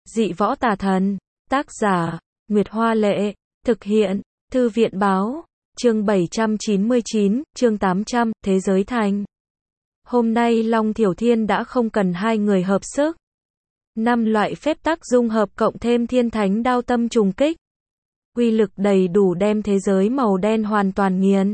Dị võ tà thần. Tác giả, Nguyệt Hoa Lệ. Thực hiện, Thư viện Báo. Chương 799, chương 800, Thế giới thành. Hôm nay Long Thiểu Thiên đã không cần hai người hợp sức. 5 loại phép tắc dung hợp cộng thêm thiên thánh đao tâm trùng kích. Uy lực đầy đủ đem thế giới màu đen hoàn toàn nghiền.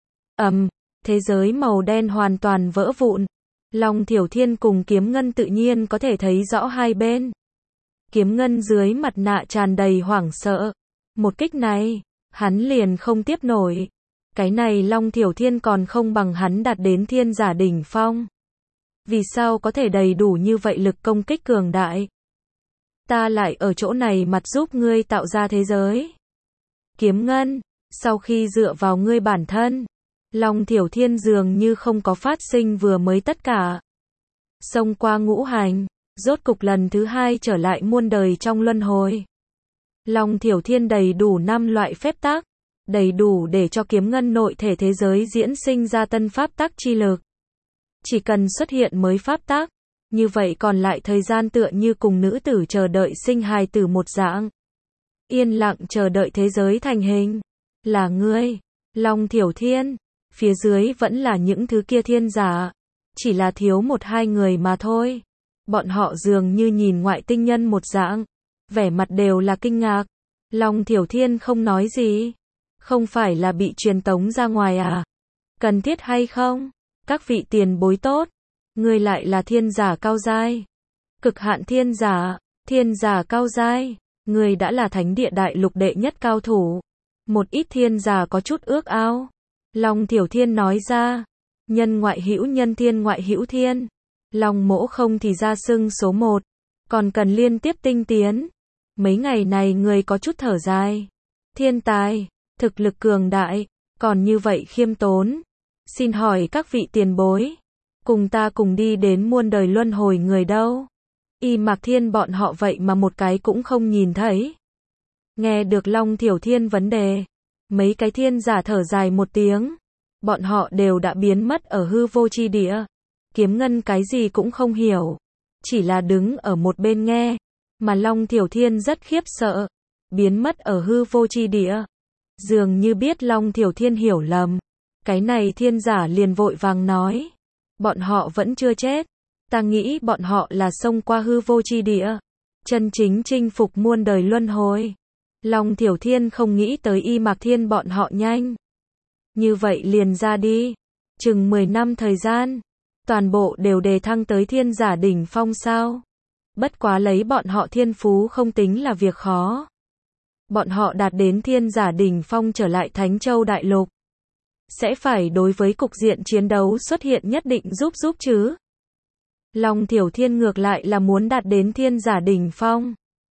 Thế giới màu đen hoàn toàn vỡ vụn. Long Thiểu Thiên cùng Kiếm Ngân tự nhiên có thể thấy rõ hai bên. Kiếm Ngân dưới mặt nạ tràn đầy hoảng sợ. Một kích này, hắn liền không tiếp nổi. Cái này Long Thiểu Thiên còn không bằng hắn đạt đến thiên giả đỉnh phong. Vì sao có thể đầy đủ như vậy lực công kích cường đại? Ta lại ở chỗ này mặt giúp ngươi tạo ra thế giới. Kiếm Ngân, sau khi dựa vào ngươi bản thân, Long Thiểu Thiên dường như không có phát sinh vừa mới tất cả. Xông qua ngũ hành, rốt cục lần thứ 2 trở lại muôn đời trong luân hồi. Long Thiểu Thiên đầy đủ 5 loại phép tắc, đầy đủ để cho Kiếm Ngân nội thể thế giới diễn sinh ra tân pháp tắc chi lực. Chỉ cần xuất hiện mới pháp tắc, như vậy còn lại thời gian tựa như cùng nữ tử chờ đợi sinh hài tử một dạng. Yên lặng chờ đợi thế giới thành hình. Là ngươi, Long Thiểu Thiên. Phía dưới vẫn là những thứ kia thiên giả. Chỉ là thiếu 1-2 người mà thôi. Bọn họ dường như nhìn ngoại tinh nhân một dạng. Vẻ mặt đều là kinh ngạc. Long Thiểu Thiên không nói gì. Không phải là bị truyền tống ra ngoài à? Cần thiết hay không? Các vị tiền bối tốt. Ngươi lại là thiên giả cao giai. Cực hạn thiên giả cao giai. Ngươi đã là thánh địa đại lục đệ nhất cao thủ. Một ít thiên giả có chút ước ao. Long Thiểu Thiên nói ra. Nhân ngoại hữu nhân, thiên ngoại hữu thiên. Long mỗ không thì ra xưng số 1. Còn cần liên tiếp tinh tiến. Mấy ngày này người có chút thở dài. Thiên tài, thực lực cường đại, còn như vậy khiêm tốn. Xin hỏi các vị tiền bối, cùng ta cùng đi đến muôn đời luân hồi người đâu? Y Mạc Thiên bọn họ vậy mà một cái cũng không nhìn thấy. Nghe được Long Thiểu Thiên vấn đề, mấy cái thiên giả thở dài một tiếng. Bọn họ đều đã biến mất ở hư vô chi địa. Kiếm Ngân cái gì cũng không hiểu, chỉ là đứng ở một bên nghe. Mà Long Thiểu Thiên rất khiếp sợ, biến mất ở hư vô chi địa. Dường như biết Long Thiểu Thiên hiểu lầm. Cái này thiên giả liền vội vàng nói. Bọn họ vẫn chưa chết. Ta nghĩ bọn họ là xông qua hư vô chi địa. Chân chính chinh phục muôn đời luân hồi. Long Thiểu Thiên không nghĩ tới Y Mạc Thiên bọn họ nhanh. Như vậy liền ra đi. Chừng 10 năm thời gian. Toàn bộ đều đề thăng tới thiên giả đỉnh phong sao. Bất quá lấy bọn họ thiên phú không tính là việc khó. Bọn họ đạt đến thiên giả đỉnh phong trở lại Thánh Châu Đại Lục. Sẽ phải đối với cục diện chiến đấu xuất hiện nhất định giúp chứ. Long Thiểu Thiên ngược lại là muốn đạt đến thiên giả đỉnh phong.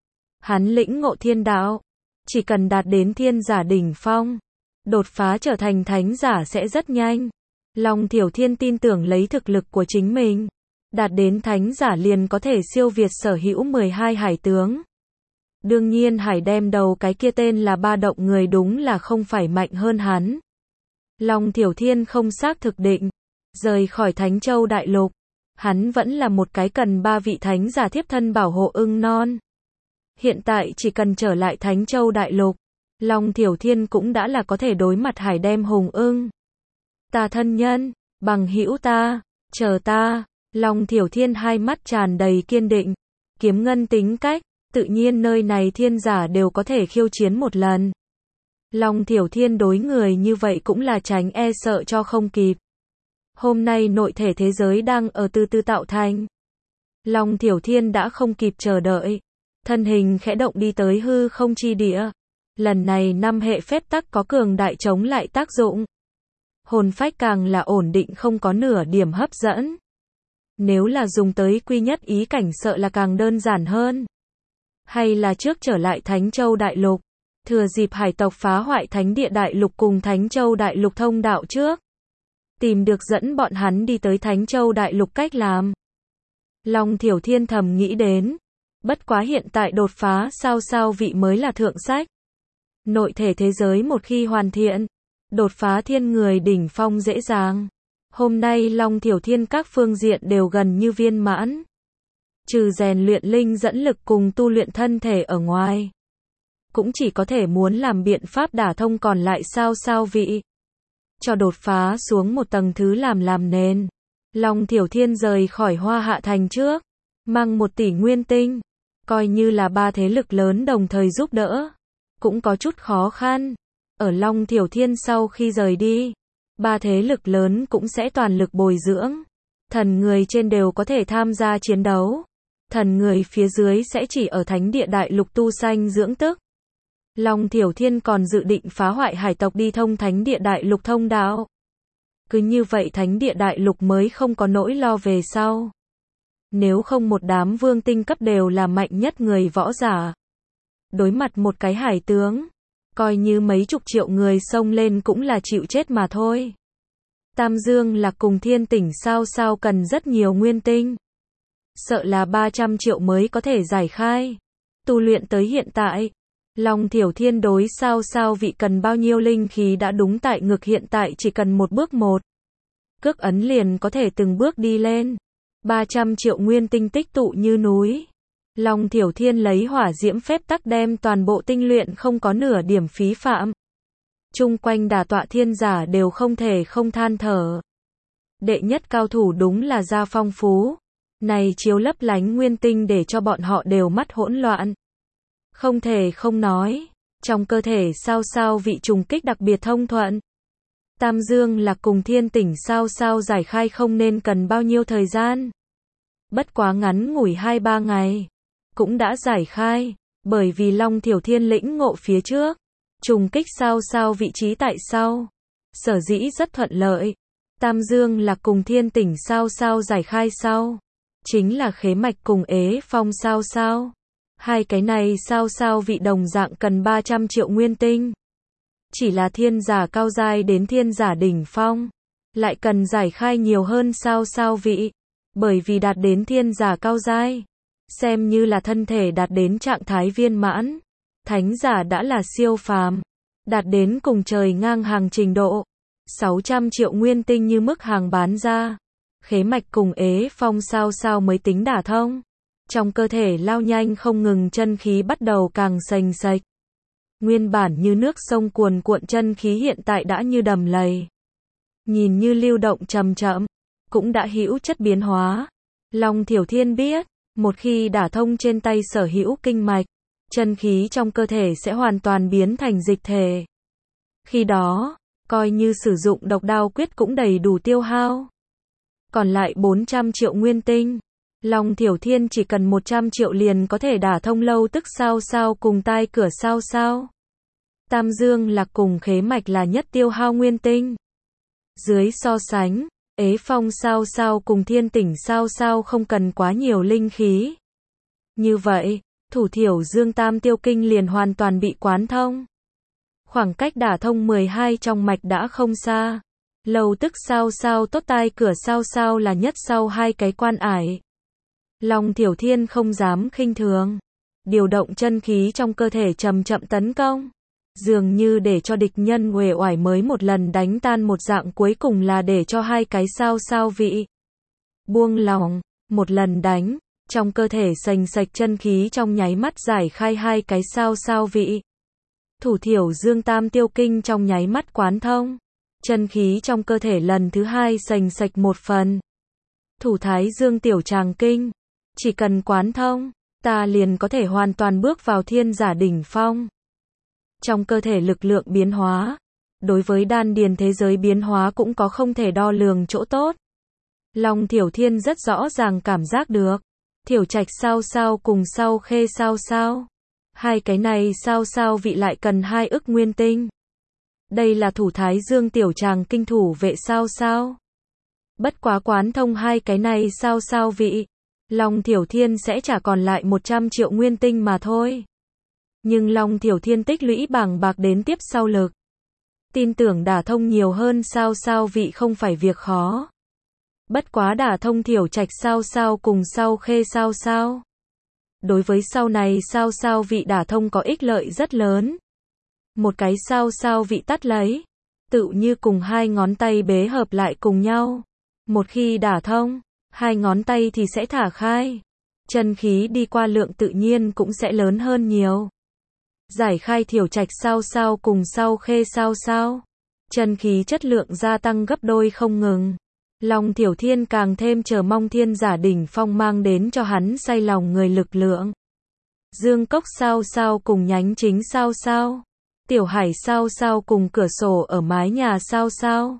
Hắn lĩnh ngộ thiên đạo. Chỉ cần đạt đến thiên giả đỉnh phong, đột phá trở thành thánh giả sẽ rất nhanh. Long Thiểu Thiên tin tưởng lấy thực lực của chính mình. Đạt đến thánh giả liền có thể siêu việt sở hữu 12 hải tướng. Đương nhiên hải đem đầu cái kia tên là Ba Động người đúng là không phải mạnh hơn hắn. Long Thiểu Thiên không xác thực định. Rời khỏi Thánh Châu Đại Lục. Hắn vẫn là một cái cần 3 vị thánh giả thiếp thân bảo hộ ưng non. Hiện tại chỉ cần trở lại Thánh Châu Đại Lục. Long Thiểu Thiên cũng đã là có thể đối mặt hải đem hùng ưng. Ta thân nhân, bằng hữu ta, chờ ta. Long Thiểu Thiên hai mắt tràn đầy kiên định. Kiếm Ngân tính cách, tự nhiên nơi này thiên giả đều có thể khiêu chiến một lần. Long Thiểu Thiên đối người như vậy cũng là tránh e sợ cho không kịp. Hôm nay nội thể thế giới đang ở từ từ tạo thành. Long Thiểu Thiên đã không kịp chờ đợi. Thân hình khẽ động đi tới hư không chi địa. Lần này 5 hệ phép tắc có cường đại chống lại tác dụng. Hồn phách càng là ổn định không có nửa điểm hấp dẫn. Nếu là dùng tới quy nhất ý cảnh sợ là càng đơn giản hơn. Hay là trước trở lại Thánh Châu Đại Lục. Thừa dịp hải tộc phá hoại Thánh Địa Đại Lục cùng Thánh Châu Đại Lục thông đạo trước. Tìm được dẫn bọn hắn đi tới Thánh Châu Đại Lục cách làm. Long Thiểu Thiên thầm nghĩ đến. Bất quá hiện tại đột phá sao vị mới là thượng sách. Nội thể thế giới một khi hoàn thiện. Đột phá thiên người đỉnh phong dễ dàng. Hôm nay Long Thiểu Thiên các phương diện đều gần như viên mãn. trừ rèn luyện linh dẫn lực cùng tu luyện thân thể ở ngoài, cũng chỉ có thể muốn làm biện pháp đả thông còn lại sao vị. Cho đột phá xuống một tầng thứ làm nền. Long Thiểu Thiên rời khỏi Hoa Hạ Thành trước, mang 1 tỷ nguyên tinh, coi như là 3 thế lực lớn đồng thời giúp đỡ, cũng có chút khó khăn. Ở Long Thiểu Thiên sau khi rời đi, 3 thế lực lớn cũng sẽ toàn lực bồi dưỡng. Thần người trên đều có thể tham gia chiến đấu. Thần người phía dưới sẽ chỉ ở Thánh Địa Đại Lục tu sanh dưỡng tức. Long Thiểu Thiên còn dự định phá hoại hải tộc đi thông Thánh Địa Đại Lục thông đạo. Cứ như vậy Thánh Địa Đại Lục mới không có nỗi lo về sau. Nếu không một đám vương tinh cấp đều là mạnh nhất người võ giả. Đối mặt một cái hải tướng, coi như mấy chục triệu người xông lên cũng là chịu chết mà thôi. Tam Dương Lạc cùng Thiên Tỉnh sao cần rất nhiều nguyên tinh. Sợ là 300 triệu mới có thể giải khai. Tu luyện tới hiện tại, Long Thiểu Thiên đối sao vị cần bao nhiêu linh khí đã đúng tại ngực, hiện tại chỉ cần một bước một cước ấn liền có thể từng bước đi lên. 300 triệu nguyên tinh tích tụ như núi. Long Thiểu Thiên lấy hỏa diễm phép tắc đem toàn bộ tinh luyện, không có nửa điểm phí phạm. Chung quanh đả tọa thiên giả đều không thể không than thở. Đệ nhất cao thủ đúng là gia phong phú. Này chiếu lấp lánh nguyên tinh để cho bọn họ đều mắt hỗn loạn. Không thể không nói, trong cơ thể sao vị trùng kích đặc biệt thông thuận. Tam Dương Lạc cùng Thiên Tỉnh sao giải khai không nên cần bao nhiêu thời gian. Bất quá ngắn ngủi 2-3 ngày, cũng đã giải khai, bởi vì Long Thiểu Thiên lĩnh ngộ phía trước, trùng kích sao vị trí tại sau. Sở dĩ rất thuận lợi. Tam Dương Lạc cùng Thiên Tỉnh sao giải khai sau, chính là khế mạch cùng ế phong sao. Hai cái này sao vị đồng dạng cần 300 triệu nguyên tinh. Chỉ là thiên giả cao giai đến thiên giả đỉnh phong, lại cần giải khai nhiều hơn sao vị. Bởi vì đạt đến thiên giả cao giai, xem như là thân thể đạt đến trạng thái viên mãn. Thánh giả đã là siêu phàm, đạt đến cùng trời ngang hàng trình độ. 600 triệu nguyên tinh như mức hàng bán ra. Khế mạch cùng ế phong sao mới tính đả thông. Trong cơ thể lao nhanh không ngừng, chân khí bắt đầu càng sành sạch. Nguyên bản như nước sông cuồn cuộn chân khí hiện tại đã như đầm lầy. Nhìn như lưu động chậm chậm, cũng đã hữu chất biến hóa. Long Thiểu Thiên biết, một khi đả thông trên tay sở hữu kinh mạch, chân khí trong cơ thể sẽ hoàn toàn biến thành dịch thể. Khi đó, coi như sử dụng độc đao quyết cũng đầy đủ tiêu hao. Còn lại 400 triệu nguyên tinh, Long Thiểu Thiên chỉ cần 100 triệu liền có thể đả thông lâu tức sao cùng tai cửa sao. Tam Dương Lạc cùng khế mạch là nhất tiêu hao nguyên tinh. Dưới so sánh, ế phong sao cùng Thiên Tỉnh sao không cần quá nhiều linh khí. Như vậy, thủ thiểu dương tam tiêu kinh liền hoàn toàn bị quán thông. Khoảng cách đả thông 12 trong mạch đã không xa. Lâu tức sao tốt tai cửa sao là nhất sau hai cái quan ải. Long Thiểu Thiên không dám khinh thường, điều động chân khí trong cơ thể chậm tấn công, dường như để cho địch nhân uể oải mới một lần đánh tan một dạng, cuối cùng là để cho hai cái sao vị buông lỏng, một lần đánh, trong cơ thể sành sạch chân khí trong nháy mắt giải khai hai cái sao vị. Thủ thiểu dương tam tiêu kinh trong nháy mắt quán thông, chân khí trong cơ thể lần thứ hai sành sạch một phần. Thủ thái dương tiểu tràng kinh, chỉ cần quán thông, ta liền có thể hoàn toàn bước vào thiên giả đỉnh phong. Trong cơ thể lực lượng biến hóa, đối với đan điền thế giới biến hóa cũng có không thể đo lường chỗ tốt. Long Thiểu Thiên rất rõ ràng cảm giác được, Thiểu Trạch sao cùng Sau Khê sao. Hai cái này sao vị lại cần 2 ức nguyên tinh. Đây là thủ thái dương tiểu tràng kinh thủ vệ sao. Bất quá quán thông hai cái này sao vị, Long Thiểu Thiên sẽ trả còn lại 100 triệu nguyên tinh mà thôi. Nhưng Long Thiểu Thiên tích lũy bảng bạc đến tiếp sau lực. Tin tưởng đả thông nhiều hơn sao vị không phải việc khó. Bất quá đả thông Thiểu Trạch sao cùng Sau Khê sao. Đối với sau này sao vị đả thông có ích lợi rất lớn. Một cái sao vị tắt lấy, tự như cùng hai ngón tay bế hợp lại cùng nhau. Một khi đả thông, hai ngón tay thì sẽ thả khai. chân khí đi qua lượng tự nhiên cũng sẽ lớn hơn nhiều. Giải khai Thiểu Trạch sao sao cùng Sau Khê sao sao, chân khí chất lượng gia tăng gấp đôi không ngừng. Long Thiểu Thiên càng thêm chờ mong thiên giả đỉnh phong mang đến cho hắn say lòng người lực lượng. Dương Cốc sao sao cùng Nhánh Chính sao sao, Tiểu Hải sao sao cùng Cửa Sổ ở Mái Nhà sao sao.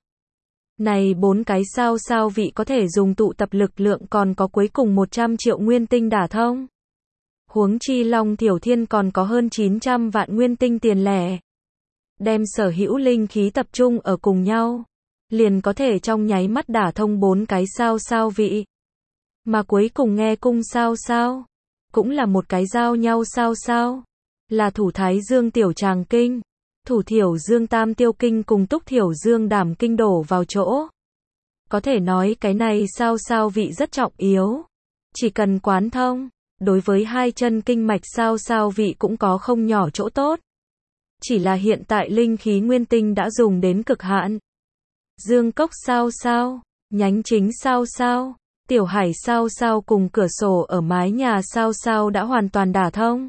Này 4 cái sao sao vị có thể dùng tụ tập lực lượng, còn có cuối cùng 100 triệu nguyên tinh đả thông. Huống chi Long Thiểu Thiên còn có hơn 900 vạn nguyên tinh tiền lẻ. Đem sở hữu linh khí tập trung ở cùng nhau, liền có thể trong nháy mắt đả thông 4 cái sao sao vị. Mà cuối cùng nghe cung sao sao, cũng là một cái giao nhau sao sao, là Thủ Thái Dương Tiểu Tràng Kinh, Thủ Thiểu Dương Tam Tiêu Kinh cùng Túc Thiểu Dương Đảm Kinh đổ vào chỗ. Có thể nói cái này sao sao vị rất trọng yếu. Chỉ cần quán thông, đối với hai chân kinh mạch sao sao vị cũng có không nhỏ chỗ tốt. Chỉ là hiện tại linh khí nguyên tinh đã dùng đến cực hạn. Dương Cốc sao sao, Nhánh Chính sao sao, Tiểu Hải sao sao cùng Cửa Sổ ở Mái Nhà sao sao đã hoàn toàn đả thông.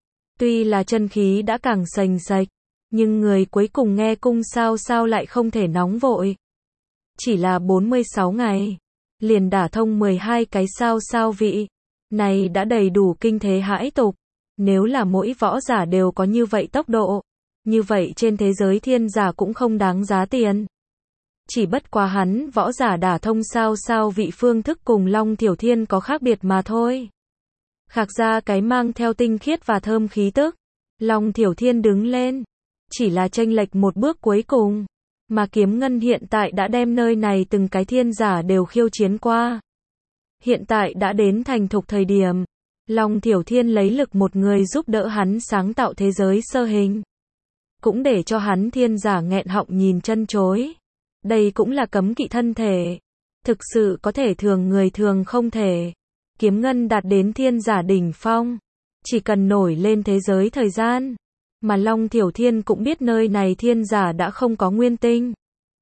Tuy là chân khí đã càng sành sạch, nhưng người cuối cùng nghe cung sao sao lại không thể nóng vội. Chỉ là 46 ngày, liền đả thông 12 cái sao sao vị. Này đã đầy đủ kinh thế hãi tục. Nếu là mỗi võ giả đều có như vậy tốc độ, như vậy trên thế giới thiên giả cũng không đáng giá tiền. Chỉ bất quá hắn võ giả đả thông sao sao vị phương thức cùng Long Thiểu Thiên có khác biệt mà thôi. Khạc ra cái mang theo tinh khiết và thơm khí tức. Long Thiểu Thiên đứng lên, chỉ là chênh lệch một bước cuối cùng, mà Kiếm Ngân hiện tại đã đem nơi này từng cái thiên giả đều khiêu chiến qua. Hiện tại đã đến thành thục thời điểm, Long Thiểu Thiên lấy lực một người giúp đỡ hắn sáng tạo thế giới sơ hình. Cũng để cho hắn thiên giả nghẹn họng nhìn chân chối. Đây cũng là cấm kỵ thân thể. Thực sự có thể thường người thường không thể. Kiếm Ngân đạt đến thiên giả đỉnh phong. Chỉ cần nổi lên thế giới thời gian. Mà Long Thiểu Thiên cũng biết nơi này thiên giả đã không có nguyên tinh.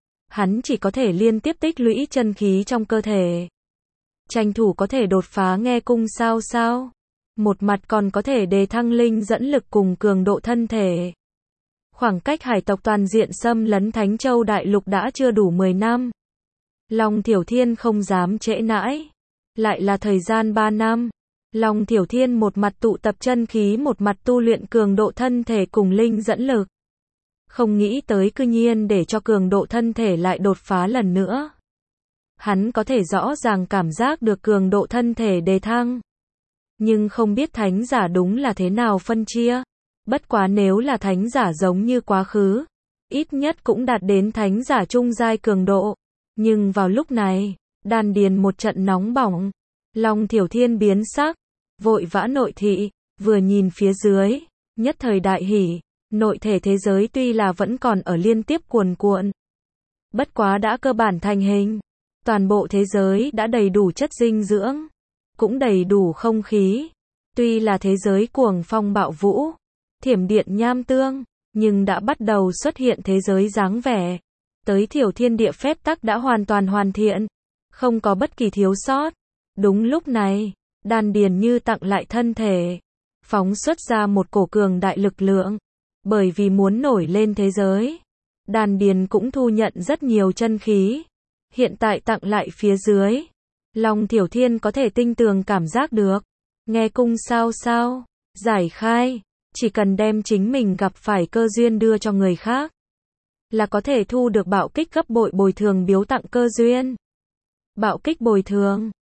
Hắn chỉ có thể liên tiếp tích lũy chân khí trong cơ thể. Tranh thủ có thể đột phá nghe cung sao sao. Một mặt còn có thể đề thăng linh dẫn lực cùng cường độ thân thể. Khoảng cách hải tộc toàn diện xâm lấn Thánh Châu Đại Lục đã chưa đủ 10 năm. Long Thiểu Thiên không dám trễ nãi. Lại là thời gian 3 năm. Long Thiểu Thiên một mặt tụ tập chân khí, một mặt tu luyện cường độ thân thể cùng linh dẫn lực. Không nghĩ tới cư nhiên để cho cường độ thân thể lại đột phá lần nữa. Hắn có thể rõ ràng cảm giác được cường độ thân thể đề thăng. Nhưng không biết thánh giả đúng là thế nào phân chia. Bất quá nếu là thánh giả giống như quá khứ, ít nhất cũng đạt đến thánh giả trung giai cường độ. Nhưng vào lúc này, đan điền một trận nóng bỏng. Long Thiểu Thiên biến sắc, vội vã nội thị, vừa nhìn phía dưới, nhất thời đại hỉ. Nội thể thế giới tuy là vẫn còn ở liên tiếp cuồn cuộn, bất quá đã cơ bản thành hình. Toàn bộ thế giới đã đầy đủ chất dinh dưỡng, cũng đầy đủ không khí. Tuy là thế giới cuồng phong bạo vũ, thiểm điện nham tương, nhưng đã bắt đầu xuất hiện thế giới dáng vẻ. Tới Thiểu Thiên địa phép tắc đã hoàn toàn hoàn thiện, không có bất kỳ thiếu sót. Đúng lúc này, đan điền như tặng lại thân thể, phóng xuất ra một cổ cường đại lực lượng. Bởi vì muốn nổi lên thế giới, đan điền cũng thu nhận rất nhiều chân khí. Hiện tại tặng lại phía dưới, Long Thiểu Thiên có thể tinh tường cảm giác được. Nghe cung sao sao, giải khai, chỉ cần đem chính mình gặp phải cơ duyên đưa cho người khác, là có thể thu được bạo kích gấp bội bồi thường biếu tặng cơ duyên. Bạo kích bồi thường,